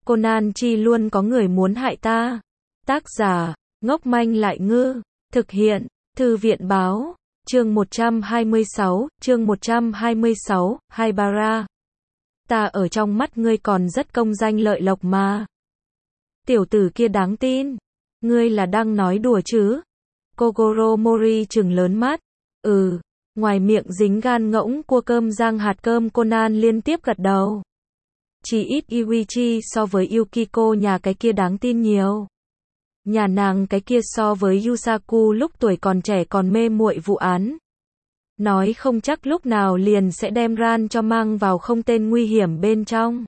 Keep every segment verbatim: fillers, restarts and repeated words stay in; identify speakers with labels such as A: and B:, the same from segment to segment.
A: Conan chi luôn có người muốn hại ta. Tác giả, ngốc manh lại ngư. Thực hiện, Thư viện báo. Chương một trăm hai mươi sáu, chương một trăm hai mươi sáu, Haibara. Ta ở trong mắt ngươi còn rất công danh lợi lộc mà. Tiểu tử kia đáng tin. Ngươi là đang nói đùa chứ? Kogoro Mori trừng lớn mắt. Ừ, ngoài miệng dính gan ngỗng cua cơm rang hạt cơm. Conan liên tiếp gật đầu. Chỉ ít Yuichi so với Yukiko nhà cái kia đáng tin nhiều. Nhà nàng cái kia so với Yusaku lúc tuổi còn trẻ còn mê muội vụ án. Nói không chắc lúc nào liền sẽ đem Ran cho mang vào không tên nguy hiểm bên trong.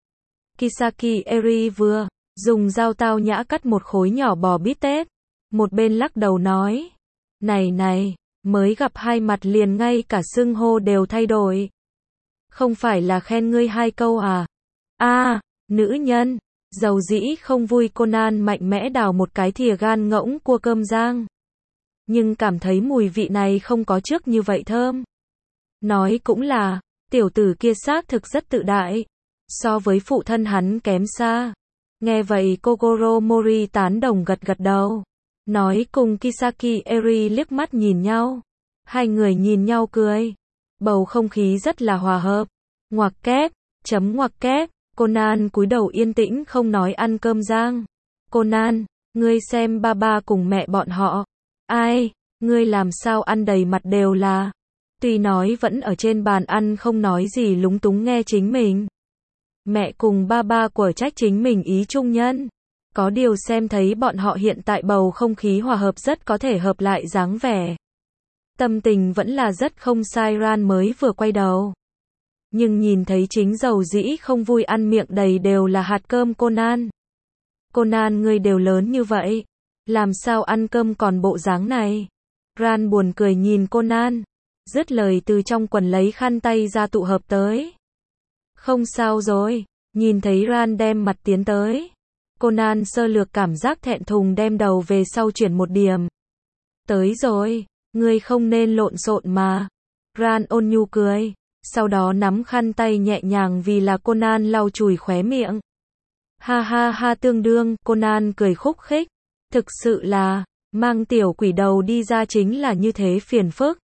A: Kisaki Eri vừa dùng dao tao nhã cắt một khối nhỏ bò bít tết. Một bên lắc đầu nói. Này này, mới gặp hai mặt liền ngay cả xưng hô đều thay đổi. Không phải là khen ngươi hai câu à? A, à, nữ nhân. Dầu dĩ không vui. Conan mạnh mẽ đào một cái thìa gan ngỗng cua cơm rang. Nhưng cảm thấy mùi vị này không có trước như vậy thơm. Nói cũng là, tiểu tử kia xác thực rất tự đại. So với phụ thân hắn kém xa. Nghe vậy Kogoro Mori tán đồng gật gật đầu. Nói cùng Kisaki Eri liếc mắt nhìn nhau. Hai người nhìn nhau cười. Bầu không khí rất là hòa hợp. Ngoặc kép, chấm ngoặc kép. Conan cúi đầu yên tĩnh không nói ăn cơm rang. Conan, ngươi xem ba ba cùng mẹ bọn họ. Ai, ngươi làm sao ăn đầy mặt đều là. Tuy nói vẫn ở trên bàn ăn không nói gì lúng túng nghe chính mình. Mẹ cùng ba ba của trách chính mình ý trung nhân. Có điều xem thấy bọn họ hiện tại bầu không khí hòa hợp rất có thể hợp lại dáng vẻ. Tâm tình vẫn là rất không sai. Ran mới vừa quay đầu. Nhưng nhìn thấy chính dầu dĩ không vui ăn miệng đầy đều là hạt cơm. Conan. Conan ngươi đều lớn như vậy. Làm sao ăn cơm còn bộ dáng này? Ran buồn cười nhìn Conan. Dứt lời từ trong quần lấy khăn tay ra tụ hợp tới. Không sao rồi. Nhìn thấy Ran đem mặt tiến tới. Conan sơ lược cảm giác thẹn thùng đem đầu về sau chuyển một điểm. Tới rồi. Ngươi không nên lộn xộn mà. Ran ôn nhu cười. Sau đó nắm khăn tay nhẹ nhàng vì là Conan lau chùi khóe miệng. Ha ha ha tương đương. Conan cười khúc khích. Thực sự là, mang tiểu quỷ đầu đi ra chính là như thế phiền phức.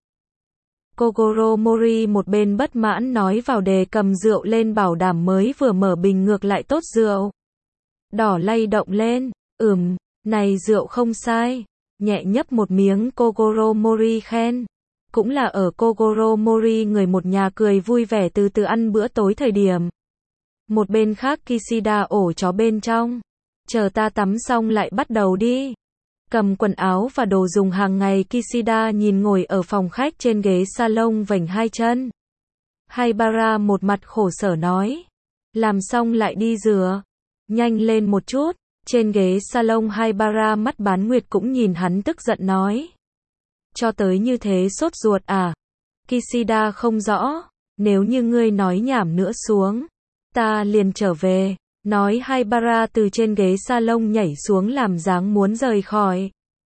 A: Kogoro Mori một bên bất mãn nói vào đề cầm rượu lên bảo đảm mới vừa mở bình ngược lại tốt rượu. Đỏ lay động lên, ừm, này rượu không sai. Nhẹ nhấp một miếng Kogoro Mori khen. Cũng là ở Kogoro Mori người một nhà cười vui vẻ từ từ ăn bữa tối thời điểm. Một bên khác Kishida ổ chó bên trong. Chờ ta tắm xong lại bắt đầu đi. Cầm quần áo và đồ dùng hàng ngày. Kishida nhìn ngồi ở phòng khách trên ghế salon vểnh hai chân. Haibara một mặt khổ sở nói. Làm xong lại đi rửa. Nhanh lên một chút. Trên ghế salon Haibara mắt bán nguyệt cũng nhìn hắn tức giận nói. Cho tới như thế sốt ruột à? Kishida không rõ. Nếu như ngươi nói nhảm nữa xuống. Ta liền trở về. Nói Haibara từ trên ghế salon nhảy xuống làm dáng muốn rời khỏi.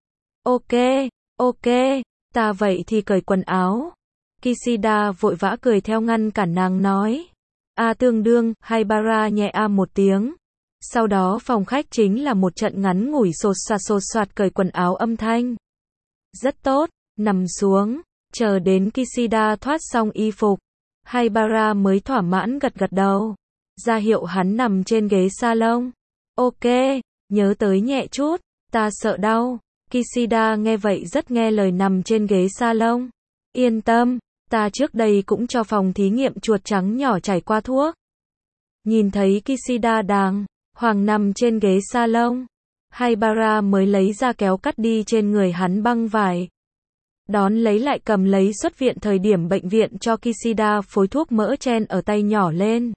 A: Ok, ok, ta vậy thì cởi quần áo. Kishida vội vã cười theo ngăn cản nàng nói. A tương đương, Haibara nhẹ a một tiếng. Sau đó phòng khách chính là một trận ngắn ngủi sột soạt sột soạt cởi quần áo âm thanh. Rất tốt, nằm xuống, chờ đến Kishida thoát xong y phục. Haibara mới thỏa mãn gật gật đầu. Ra hiệu hắn nằm trên ghế salon. Ok, nhớ tới nhẹ chút, ta sợ đau. Kishida nghe vậy rất nghe lời nằm trên ghế salon. Yên tâm, ta trước đây cũng cho phòng thí nghiệm chuột trắng nhỏ trải qua thuốc. Nhìn thấy Kishida đàng hoàng nằm trên ghế salon. Haibara mới lấy ra kéo cắt đi trên người hắn băng vải. Đón lấy lại cầm lấy xuất viện thời điểm bệnh viện cho Kishida phối thuốc mỡ chen ở tay nhỏ lên.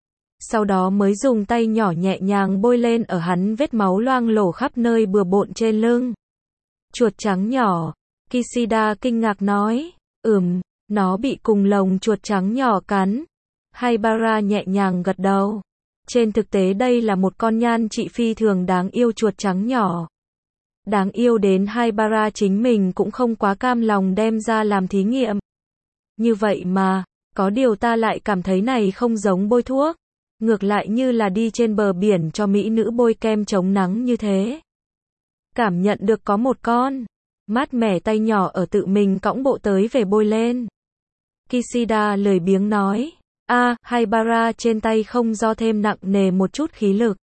A: Sau đó mới dùng tay nhỏ nhẹ nhàng bôi lên ở hắn vết máu loang lổ khắp nơi bừa bộn trên lưng. Chuột trắng nhỏ. Kishida kinh ngạc nói. Ừm, nó bị cùng lồng chuột trắng nhỏ cắn. Haibara nhẹ nhàng gật đầu. Trên thực tế đây là một con nhan trị phi thường đáng yêu chuột trắng nhỏ. Đáng yêu đến Haibara chính mình cũng không quá cam lòng đem ra làm thí nghiệm. Như vậy mà, có điều ta lại cảm thấy này không giống bôi thuốc. ngược lại như là đi trên bờ biển cho mỹ nữ bôi kem chống nắng như thế. Cảm nhận được có một con mát mẻ tay nhỏ ở tự mình cõng bộ tới về bôi lên. Kishida lười biếng nói, a, à, Haibara trên tay không do thêm nặng nề một chút khí lực.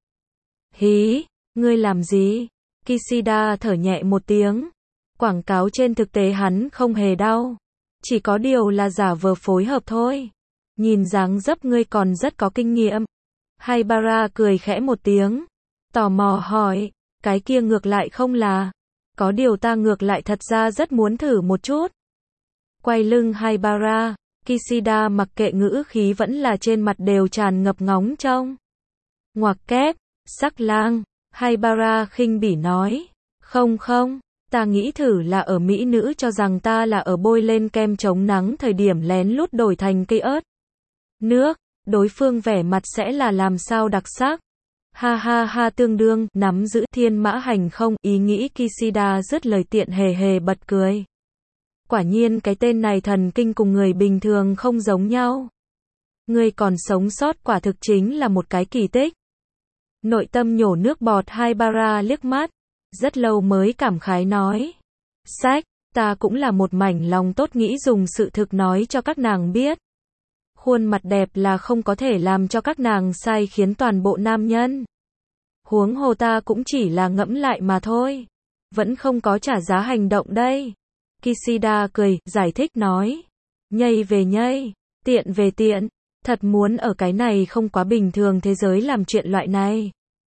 A: Hí, ngươi làm gì? Kishida thở nhẹ một tiếng. Quảng cáo trên thực tế hắn không hề đau. Chỉ có điều là giả vờ phối hợp thôi. Nhìn dáng dấp ngươi còn rất có kinh nghiệm. Haibara cười khẽ một tiếng. Tò mò hỏi, cái kia ngược lại không là. Có điều ta ngược lại thật ra rất muốn thử một chút. Quay lưng Haibara, Kishida mặc kệ ngữ khí vẫn là trên mặt đều tràn ngập ngóng trông. Ngoặc kép, sắc lang, Haibara khinh bỉ nói. Không không, ta nghĩ thử là ở mỹ nữ cho rằng ta là ở bôi lên kem chống nắng thời điểm lén lút đổi thành cây ớt. Nước, đối phương vẻ mặt sẽ là làm sao đặc sắc. Ha ha ha tương đương, nắm giữ thiên mã hành không, ý nghĩ Kishida dứt lời tiện hề hề bật cười. Quả nhiên cái tên này thần kinh cùng người bình thường không giống nhau. Người còn sống sót quả thực chính là một cái kỳ tích. Nội tâm nhổ nước bọt Haibara liếc mắt. Rất lâu mới cảm khái nói. Sách, ta cũng là một mảnh lòng tốt nghĩ dùng sự thực nói cho các nàng biết. Khuôn mặt đẹp là không có thể làm cho các nàng sai khiến toàn bộ nam nhân. Huống hồ ta cũng chỉ là ngẫm lại mà thôi. Vẫn không có trả giá hành động đây. Kishida cười, giải thích nói. Nhây về nhây, tiện về tiện. Thật muốn ở cái này không quá bình thường thế giới làm chuyện loại này.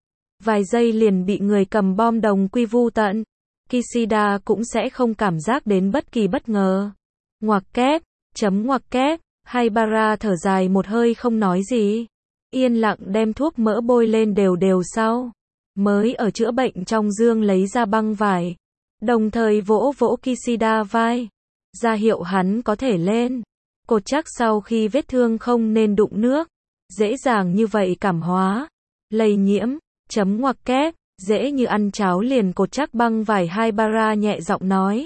A: Vài giây liền bị người cầm bom đồng quy vu tận. Kishida cũng sẽ không cảm giác đến bất kỳ bất ngờ. Ngoặc kép, chấm ngoặc kép. Haibara thở dài một hơi không nói gì. Yên lặng đem thuốc mỡ bôi lên đều đều sau. Mới ở chữa bệnh trong dương lấy ra băng vải. Đồng thời vỗ vỗ Kishida vai. Ra hiệu hắn có thể lên. Cột chắc sau khi vết thương không nên đụng nước. Dễ dàng như vậy cảm hóa. Lây nhiễm, chấm ngoặc kép. Dễ như ăn cháo liền cột chắc băng vải Haibara nhẹ giọng nói.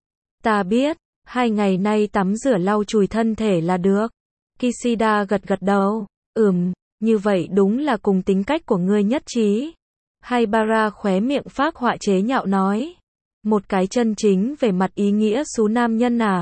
A: Ta biết. Hai ngày nay tắm rửa lau chùi thân thể là được. Kishida gật gật đầu. Ừm, như vậy đúng là cùng tính cách của ngươi nhất trí. Haibara khóe miệng phác họa chế nhạo nói. Một cái chân chính về mặt ý nghĩa xú nam nhân à.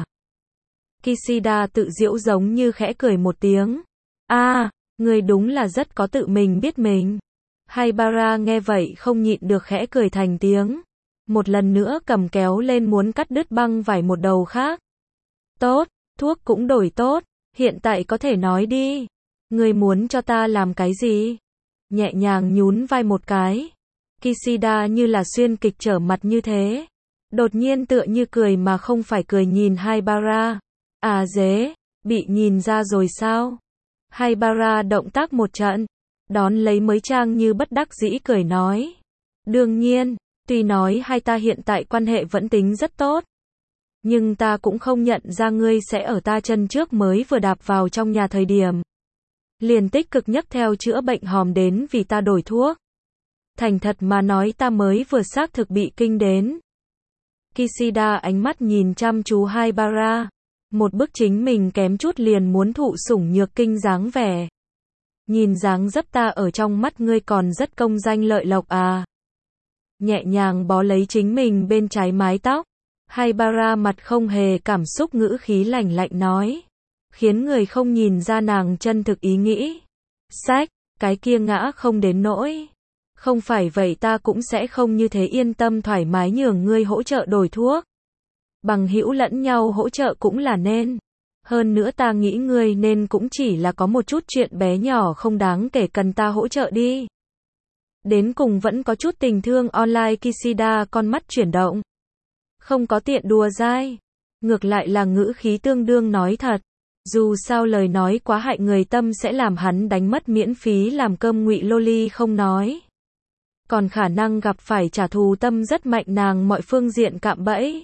A: Kishida tự giễu giống như khẽ cười một tiếng. A, à, ngươi đúng là rất có tự mình biết mình. Haibara nghe vậy không nhịn được khẽ cười thành tiếng. Một lần nữa cầm kéo lên muốn cắt đứt băng vải một đầu khác. Tốt, thuốc cũng đổi tốt, hiện tại có thể nói đi. Ngươi muốn cho ta làm cái gì? Nhẹ nhàng nhún vai một cái. Kishida như là xuyên kịch trở mặt như thế. Đột nhiên tựa như cười mà không phải cười nhìn Haibara. À dế, bị nhìn ra rồi sao? Haibara động tác một trận. Đón lấy mới trang như bất đắc dĩ cười nói. Đương nhiên. Tuy nói hai ta hiện tại quan hệ vẫn tính rất tốt. Nhưng ta cũng không nhận ra ngươi sẽ ở ta chân trước mới vừa đạp vào trong nhà thời điểm. Liền tích cực nhấc theo chữa bệnh hòm đến vì ta đổi thuốc. Thành thật mà nói ta mới vừa xác thực bị kinh đến. Kishida ánh mắt nhìn chăm chú Haibara. Một bức chính mình kém chút liền muốn thụ sủng nhược kinh dáng vẻ. Nhìn dáng dấp ta ở trong mắt ngươi còn rất công danh lợi lộc à. Nhẹ nhàng bó lấy chính mình bên trái mái tóc. Haibara mặt không hề cảm xúc ngữ khí lạnh lạnh nói. Khiến người không nhìn ra nàng chân thực ý nghĩ. Sách, cái kia ngã không đến nỗi. Không phải vậy ta cũng sẽ không như thế yên tâm thoải mái nhường ngươi hỗ trợ đổi thuốc. Bằng hữu lẫn nhau hỗ trợ cũng là nên. Hơn nữa ta nghĩ ngươi nên cũng chỉ là có một chút chuyện bé nhỏ không đáng kể cần ta hỗ trợ đi. Đến cùng vẫn có chút tình thương online. Kishida con mắt chuyển động. Không có tiện đùa dai. Ngược lại là ngữ khí tương đương nói thật. Dù sao lời nói quá hại người tâm sẽ làm hắn đánh mất miễn phí làm cơm ngụy loli không nói. Còn khả năng gặp phải trả thù tâm rất mạnh nàng mọi phương diện cạm bẫy.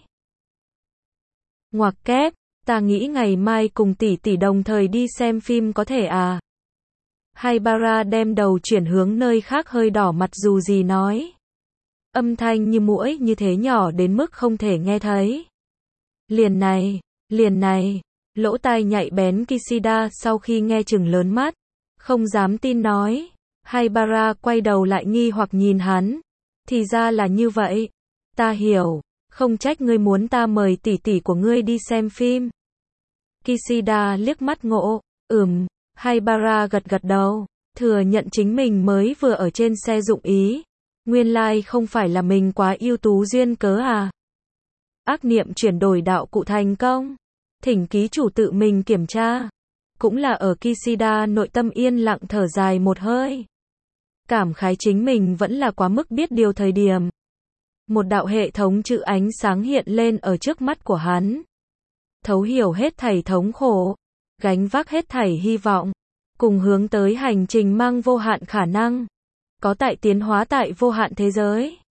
A: Ngoặc kép, ta nghĩ ngày mai cùng tỷ tỷ đồng thời đi xem phim có thể à. Haibara đem đầu chuyển hướng nơi khác hơi đỏ mặt dù gì nói. Âm thanh như muỗi như thế nhỏ đến mức không thể nghe thấy. Liền này, liền này, lỗ tai nhạy bén Kishida sau khi nghe chừng lớn mắt. Không dám tin nói. Haibara quay đầu lại nghi hoặc nhìn hắn. Thì ra là như vậy. Ta hiểu. Không trách ngươi muốn ta mời tỷ tỷ của ngươi đi xem phim. Kishida liếc mắt ngộ. Ừm. Haibara gật gật đầu. Thừa nhận chính mình mới vừa ở trên xe dụng ý. Nguyên lai không phải là mình quá ưu tú duyên cớ à. Ác niệm chuyển đổi đạo cụ thành công. Thỉnh ký chủ tự mình kiểm tra. Cũng là ở Kishida nội tâm yên lặng thở dài một hơi. Cảm khái chính mình vẫn là quá mức biết điều thời điểm. Một đạo hệ thống chữ ánh sáng hiện lên ở trước mắt của hắn. Thấu hiểu hết thảy thống khổ. Gánh vác hết thảy hy vọng. Cùng hướng tới hành trình mang vô hạn khả năng. Có tại tiến hóa tại vô hạn thế giới.